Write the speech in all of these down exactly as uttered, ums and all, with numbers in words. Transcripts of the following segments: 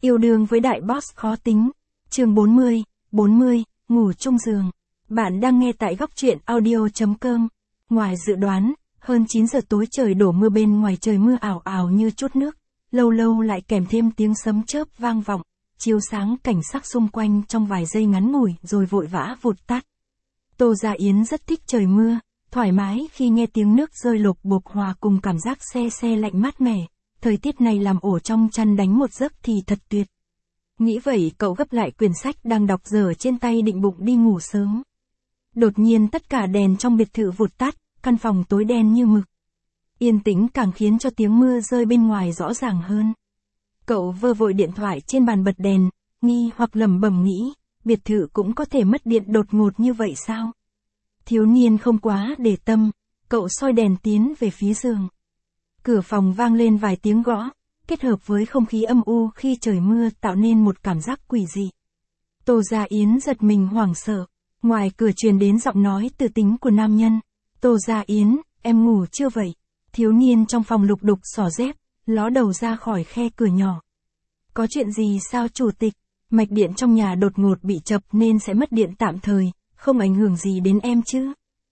Yêu đương với đại boss khó tính. Chương bốn mươi, bốn mươi, ngủ chung giường. Bạn đang nghe tại góc truyện audio chấm com. Ngoài dự đoán, hơn chín giờ tối trời đổ mưa, bên ngoài trời mưa ảo ảo như chút nước, lâu lâu lại kèm thêm tiếng sấm chớp vang vọng, chiếu sáng cảnh sắc xung quanh trong vài giây ngắn ngủi rồi vội vã vụt tắt. Tô Gia Yến rất thích trời mưa, thoải mái khi nghe tiếng nước rơi lộp bộp hòa cùng cảm giác se se lạnh mát mẻ. Thời tiết này làm ổ trong chăn đánh một giấc thì thật tuyệt. Nghĩ vậy cậu gấp lại quyển sách đang đọc dở trên tay định bụng đi ngủ sớm. Đột nhiên tất cả đèn trong biệt thự vụt tắt, căn phòng tối đen như mực. Yên tĩnh càng khiến cho tiếng mưa rơi bên ngoài rõ ràng hơn. Cậu vơ vội điện thoại trên bàn bật đèn, nghi hoặc lẩm bẩm nghĩ, biệt thự cũng có thể mất điện đột ngột như vậy sao? Thiếu niên không quá để tâm, cậu soi đèn tiến về phía giường. Cửa phòng vang lên vài tiếng gõ, kết hợp với không khí âm u khi trời mưa tạo nên một cảm giác quỷ dị. Tô Gia Yến giật mình hoảng sợ, ngoài cửa truyền đến giọng nói từ tính của nam nhân. Tô Gia Yến, em ngủ chưa vậy? Thiếu niên trong phòng lục đục xỏ dép, ló đầu ra khỏi khe cửa nhỏ. Có chuyện gì sao chủ tịch? Mạch điện trong nhà đột ngột bị chập nên sẽ mất điện tạm thời, không ảnh hưởng gì đến em chứ?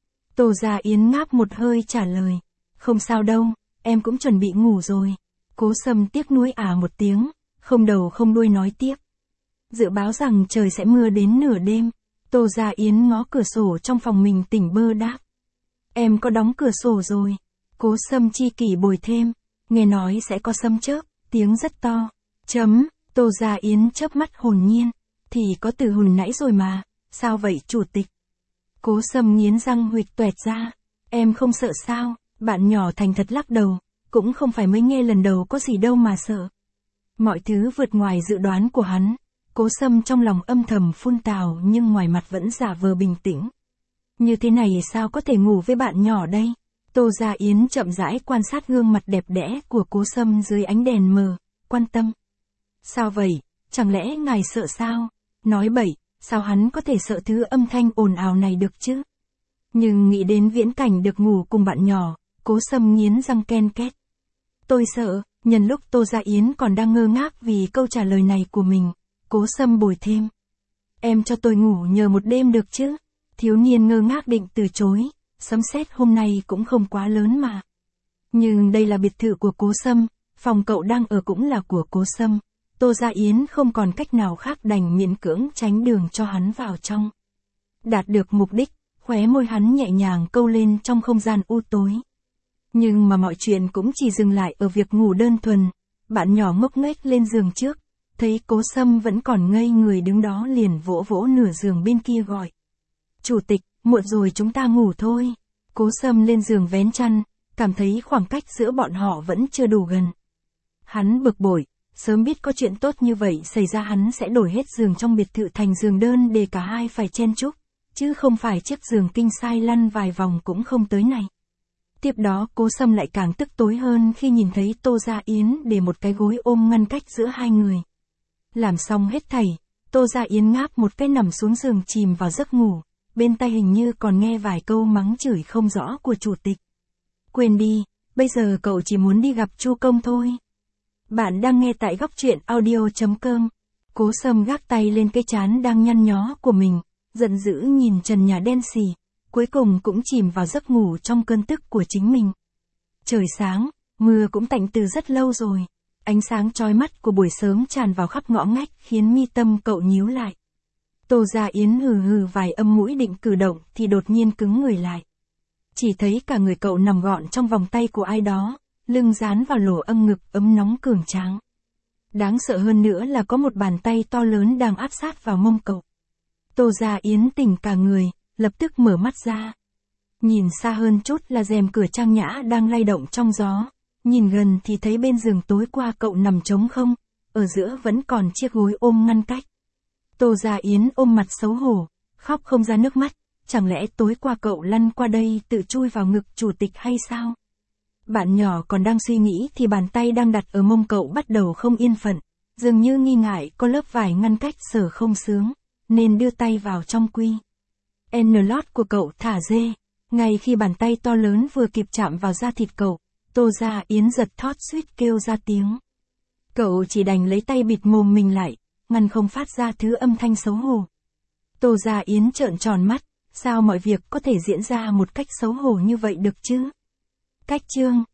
Tô Gia Yến ngáp một hơi trả lời. Không sao đâu, em cũng chuẩn bị ngủ rồi. Cố Sâm tiếc nuối à một tiếng, không đầu không đuôi nói tiếp. Dự báo rằng trời sẽ mưa đến nửa đêm. Tô Gia Yến ngó cửa sổ trong phòng mình tỉnh bơ đáp. Em có đóng cửa sổ rồi. Cố Sâm chi kỷ bồi thêm. Nghe nói sẽ có sấm chớp, tiếng rất to. Chấm, Tô Gia Yến chớp mắt hồn nhiên. Thì có từ hồi nãy rồi mà, sao vậy chủ tịch? Cố Sâm nghiến răng huỵch toẹt ra. Em không sợ sao? Bạn nhỏ thành thật lắc đầu. Cũng không phải mới nghe lần đầu có gì đâu mà sợ. Mọi thứ vượt ngoài dự đoán của hắn. Cố Sâm trong lòng âm thầm phun tào nhưng ngoài mặt vẫn giả vờ bình tĩnh. Như thế này sao có thể ngủ với bạn nhỏ đây? Tô Gia Yến chậm rãi quan sát gương mặt đẹp đẽ của Cố Sâm dưới ánh đèn mờ, quan tâm. Sao vậy, chẳng lẽ ngài sợ sao? Nói bậy, sao hắn có thể sợ thứ âm thanh ồn ào này được chứ? Nhưng nghĩ đến viễn cảnh được ngủ cùng bạn nhỏ, Cố Sâm nghiến răng ken két. Tôi sợ, nhân lúc Tô Gia Yến còn đang ngơ ngác vì câu trả lời này của mình, Cố Sâm bồi thêm. Em cho tôi ngủ nhờ một đêm được chứ? Thiếu niên ngơ ngác định từ chối, sấm sét hôm nay cũng không quá lớn mà. Nhưng đây là biệt thự của Cố Sâm, phòng cậu đang ở cũng là của Cố Sâm. Tô Gia Yến không còn cách nào khác đành miễn cưỡng tránh đường cho hắn vào trong. Đạt được mục đích, khóe môi hắn nhẹ nhàng câu lên trong không gian u tối. Nhưng mà mọi chuyện cũng chỉ dừng lại ở việc ngủ đơn thuần. Bạn nhỏ ngốc nghếch lên giường trước, thấy Cố Sâm vẫn còn ngây người đứng đó liền vỗ vỗ nửa giường bên kia gọi. Chủ tịch, muộn rồi chúng ta ngủ thôi. Cố Sâm lên giường vén chăn, cảm thấy khoảng cách giữa bọn họ vẫn chưa đủ gần. Hắn bực bội, sớm biết có chuyện tốt như vậy xảy ra hắn sẽ đổi hết giường trong biệt thự thành giường đơn để cả hai phải chen chúc, chứ không phải chiếc giường king size lăn vài vòng cũng không tới này. Tiếp đó Cố Sâm lại càng tức tối hơn khi nhìn thấy Tô Gia Yến để một cái gối ôm ngăn cách giữa hai người. Làm xong hết thảy, Tô Gia Yến ngáp một cái nằm xuống giường chìm vào giấc ngủ, bên tai hình như còn nghe vài câu mắng chửi không rõ của chủ tịch. Quên đi, bây giờ cậu chỉ muốn đi gặp Chu Công thôi. Bạn đang nghe tại góc truyện audio chấm com. Cố Sâm gác tay lên cái trán đang nhăn nhó của mình, giận dữ nhìn trần nhà đen xì. Cuối cùng cũng chìm vào giấc ngủ trong cơn tức của chính mình. Trời sáng, mưa cũng tạnh từ rất lâu rồi. Ánh sáng chói mắt của buổi sớm tràn vào khắp ngõ ngách khiến mi tâm cậu nhíu lại. Tô Gia Yến hừ hừ vài âm mũi định cử động thì đột nhiên cứng người lại. Chỉ thấy cả người cậu nằm gọn trong vòng tay của ai đó, lưng dán vào lỗ âm ngực ấm nóng cường tráng. Đáng sợ hơn nữa là có một bàn tay to lớn đang áp sát vào mông cậu. Tô Gia Yến tỉnh cả người, lập tức mở mắt ra. Nhìn xa hơn chút là rèm cửa trang nhã đang lay động trong gió. Nhìn gần thì thấy bên giường tối qua cậu nằm trống không, ở giữa vẫn còn chiếc gối ôm ngăn cách. Tô Gia Yến ôm mặt xấu hổ, khóc không ra nước mắt. Chẳng lẽ tối qua cậu lăn qua đây tự chui vào ngực chủ tịch hay sao? Bạn nhỏ còn đang suy nghĩ thì bàn tay đang đặt ở mông cậu bắt đầu không yên phận, dường như nghi ngại có lớp vải ngăn cách sở không sướng, nên đưa tay vào trong quy. N lót của cậu thả dê, ngay khi bàn tay to lớn vừa kịp chạm vào da thịt cậu, Tô Gia Yến giật thót suýt kêu ra tiếng. Cậu chỉ đành lấy tay bịt mồm mình lại, ngăn không phát ra thứ âm thanh xấu hổ. Tô Gia Yến trợn tròn mắt, sao mọi việc có thể diễn ra một cách xấu hổ như vậy được chứ? Cách chương